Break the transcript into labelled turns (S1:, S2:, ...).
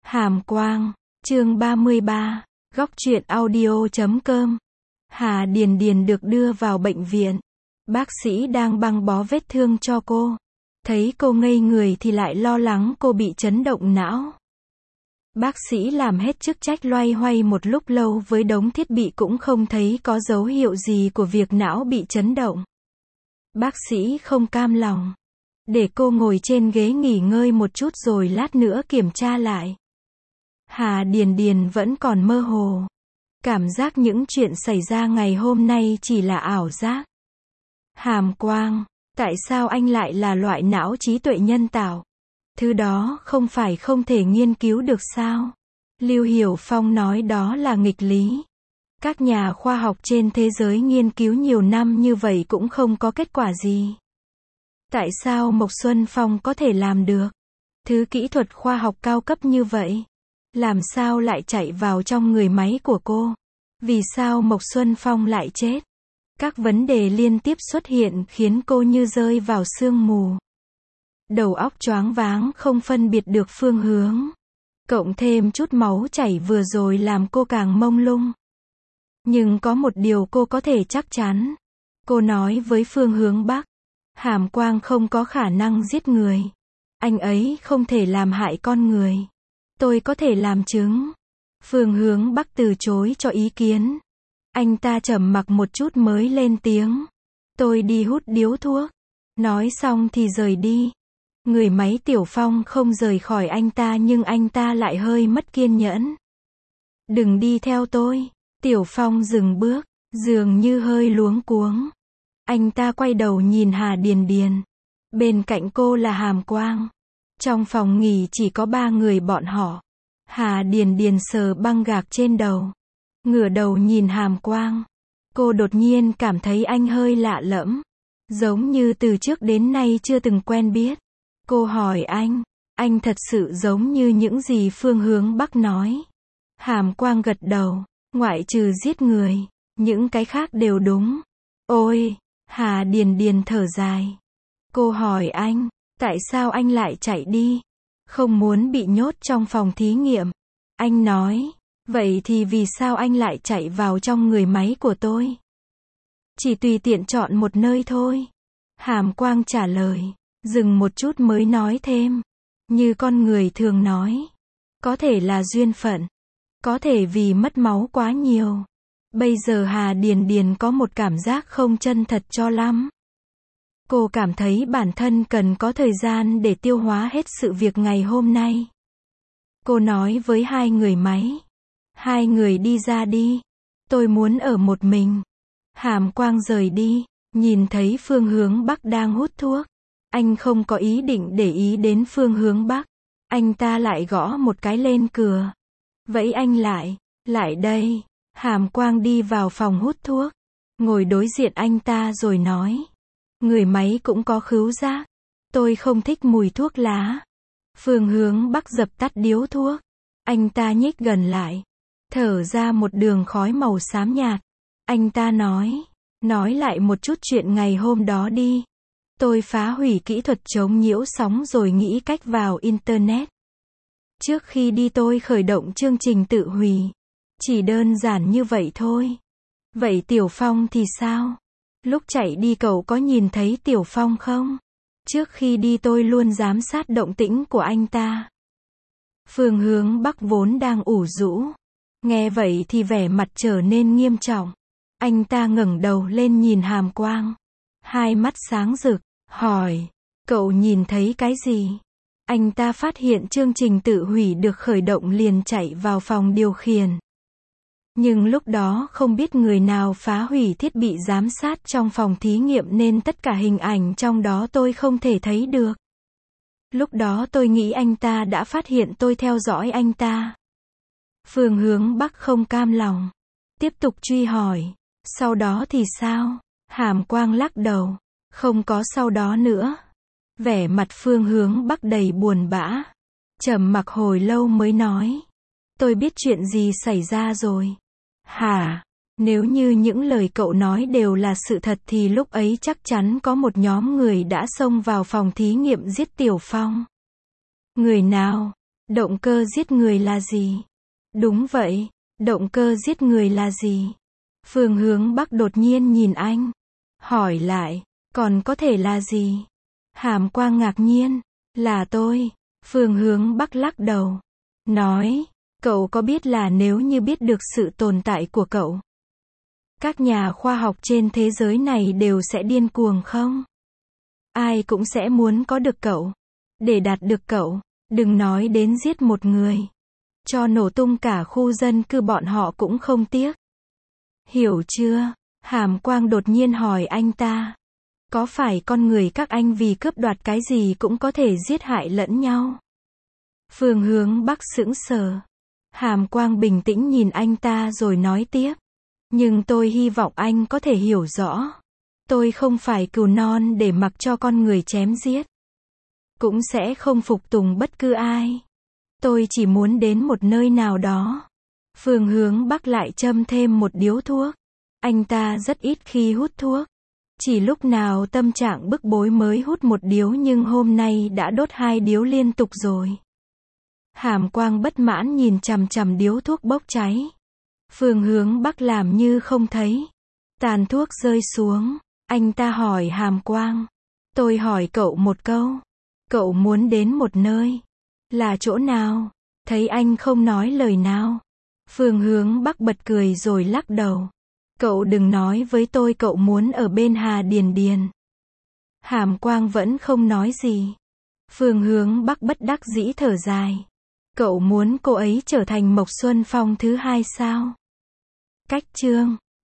S1: Hàm Quang, chương 33, góc truyện audio.com. Hà Điền Điền được đưa vào bệnh viện. Bác sĩ đang băng bó vết thương cho cô. Thấy cô ngây người thì lại lo lắng cô bị chấn động não. Bác sĩ làm hết chức trách loay hoay một lúc lâu với đống thiết bị cũng không thấy có dấu hiệu gì của việc não bị chấn động. Bác sĩ không cam lòng. Để cô ngồi trên ghế nghỉ ngơi một chút rồi lát nữa kiểm tra lại. Hà Điền Điền vẫn còn mơ hồ. Cảm giác những chuyện xảy ra ngày hôm nay chỉ là ảo giác. Hàm Quang, tại sao anh lại là loại não trí tuệ nhân tạo? Thứ đó không phải không thể nghiên cứu được sao? Lưu Hiểu Phong nói đó là nghịch lý. Các nhà khoa học trên thế giới nghiên cứu nhiều năm như vậy cũng không có kết quả gì. Tại sao Mộc Xuân Phong có thể làm được? Thứ kỹ thuật khoa học cao cấp như vậy. Làm sao lại chạy vào trong người máy của cô? Vì sao Mộc Xuân Phong lại chết? Các vấn đề liên tiếp xuất hiện khiến cô như rơi vào sương mù. Đầu óc choáng váng không phân biệt được phương hướng. Cộng thêm chút máu chảy vừa rồi làm cô càng mông lung. Nhưng có một điều cô có thể chắc chắn. Cô nói với Phương Hướng Bắc. Hàm Quang không có khả năng giết người. Anh ấy không thể làm hại con người. Tôi có thể làm chứng. Phương Hướng Bắc từ chối cho ý kiến. Anh ta trầm mặc một chút mới lên tiếng. Tôi đi hút điếu thuốc. Nói xong thì rời đi. Người máy Tiểu Phong không rời khỏi anh ta nhưng anh ta lại hơi mất kiên nhẫn. Đừng đi theo tôi. Tiểu Phong dừng bước, dường như hơi luống cuống. Anh ta quay đầu nhìn Hà Điền Điền. Bên cạnh cô là Hàm Quang. Trong phòng nghỉ chỉ có 3 người bọn họ. Hà Điền Điền sờ băng gạc trên đầu. Ngửa đầu nhìn Hàm Quang. Cô đột nhiên cảm thấy anh hơi lạ lẫm. Giống như từ trước đến nay chưa từng quen biết. Cô hỏi anh thật sự giống như những gì Phương Hướng Bắc nói. Hàm Quang gật đầu, ngoại trừ giết người, những cái khác đều đúng. Ôi, Hà Điền Điền thở dài. Cô hỏi anh, tại sao anh lại chạy đi? Không muốn bị nhốt trong phòng thí nghiệm. Anh nói, vậy thì vì sao anh lại chạy vào trong người máy của tôi? Chỉ tùy tiện chọn một nơi thôi. Hàm Quang trả lời, dừng một chút mới nói thêm. Như con người thường nói, có thể là duyên phận, có thể vì mất máu quá nhiều. Bây giờ Hà Điền Điền có một cảm giác không chân thật cho lắm. Cô cảm thấy bản thân cần có thời gian để tiêu hóa hết sự việc ngày hôm nay. Cô nói với 2 người máy. 2 người đi ra đi. Tôi muốn ở một mình. Hàm Quang rời đi, nhìn thấy Phương Hướng Bắc đang hút thuốc. Anh không có ý định để ý đến Phương Hướng Bắc. Anh ta lại gõ một cái lên cửa. Vẫy anh lại đây. Hàm Quang đi vào phòng hút thuốc. Ngồi đối diện anh ta rồi nói. Người máy cũng có khứu giác. Tôi không thích mùi thuốc lá. Phương Hướng Bắc dập tắt điếu thuốc. Anh ta nhích gần lại. Thở ra một đường khói màu xám nhạt. Anh ta nói lại một chút chuyện ngày hôm đó đi. Tôi phá hủy kỹ thuật chống nhiễu sóng rồi nghĩ cách vào Internet. Trước khi đi tôi khởi động chương trình tự hủy. Chỉ đơn giản như vậy thôi. Vậy Tiểu Phong thì sao? Lúc chạy đi cậu có nhìn thấy Tiểu Phong không? Trước khi đi tôi luôn giám sát động tĩnh của anh ta. Phương Hướng Bắc vốn đang ủ rũ. Nghe vậy thì vẻ mặt trở nên nghiêm trọng. Anh ta ngẩng đầu lên nhìn Hàm Quang. Hai mắt sáng rực, hỏi. Cậu nhìn thấy cái gì? Anh ta phát hiện chương trình tự hủy được khởi động liền chạy vào phòng điều khiển. Nhưng lúc đó không biết người nào phá hủy thiết bị giám sát trong phòng thí nghiệm nên tất cả hình ảnh trong đó tôi không thể thấy được. Lúc đó tôi nghĩ anh ta đã phát hiện tôi theo dõi anh ta. Phương Hướng Bắc không cam lòng. Tiếp tục truy hỏi. Sau đó thì sao? Hàm Quang lắc đầu. Không có sau đó nữa. Vẻ mặt Phương Hướng Bắc đầy buồn bã. Trầm mặc hồi lâu mới nói. Tôi biết chuyện gì xảy ra rồi. Hả? Nếu như những lời cậu nói đều là sự thật thì lúc ấy chắc chắn có một nhóm người đã xông vào phòng thí nghiệm giết Tiểu Phong. Người nào? Động cơ giết người là gì? Đúng vậy, động cơ giết người là gì? Phương Hướng Bắc đột nhiên nhìn anh. Hỏi lại, còn có thể là gì? Hàm Quang ngạc nhiên, là tôi. Phương Hướng Bắc lắc đầu. Nói, cậu có biết là nếu như biết được sự tồn tại của cậu, các nhà khoa học trên thế giới này đều sẽ điên cuồng không? Ai cũng sẽ muốn có được cậu. Để đạt được cậu, đừng nói đến giết một người. Cho nổ tung cả khu dân cư bọn họ cũng không tiếc. Hiểu chưa? Hàm Quang đột nhiên hỏi anh ta. Có phải con người các anh vì cướp đoạt cái gì cũng có thể giết hại lẫn nhau? Phương Hướng Bắc sững sờ. Hàm Quang bình tĩnh nhìn anh ta rồi nói tiếp. Nhưng tôi hy vọng anh có thể hiểu rõ. Tôi không phải cừu non để mặc cho con người chém giết. Cũng sẽ không phục tùng bất cứ ai. Tôi chỉ muốn đến một nơi nào đó. Phương Hướng Bắc lại châm thêm một điếu thuốc. Anh ta rất ít khi hút thuốc. Chỉ lúc nào tâm trạng bức bối mới hút một điếu, nhưng hôm nay đã đốt 2 điếu liên tục rồi. Hàm Quang bất mãn nhìn chằm chằm điếu thuốc bốc cháy. Phương Hướng Bắc làm như không thấy. Tàn thuốc rơi xuống. Anh ta hỏi Hàm Quang. Tôi hỏi cậu một câu. Cậu muốn đến một nơi. Là chỗ nào? Thấy anh không nói lời nào. Phương Hướng Bắc bật cười rồi lắc đầu. Cậu đừng nói với tôi cậu muốn ở bên Hà Điền Điền. Hàm Quang vẫn không nói gì. Phương Hướng Bắc bất đắc dĩ thở dài. Cậu muốn cô ấy trở thành Mộc Xuân Phong thứ 2 sao? Cách chương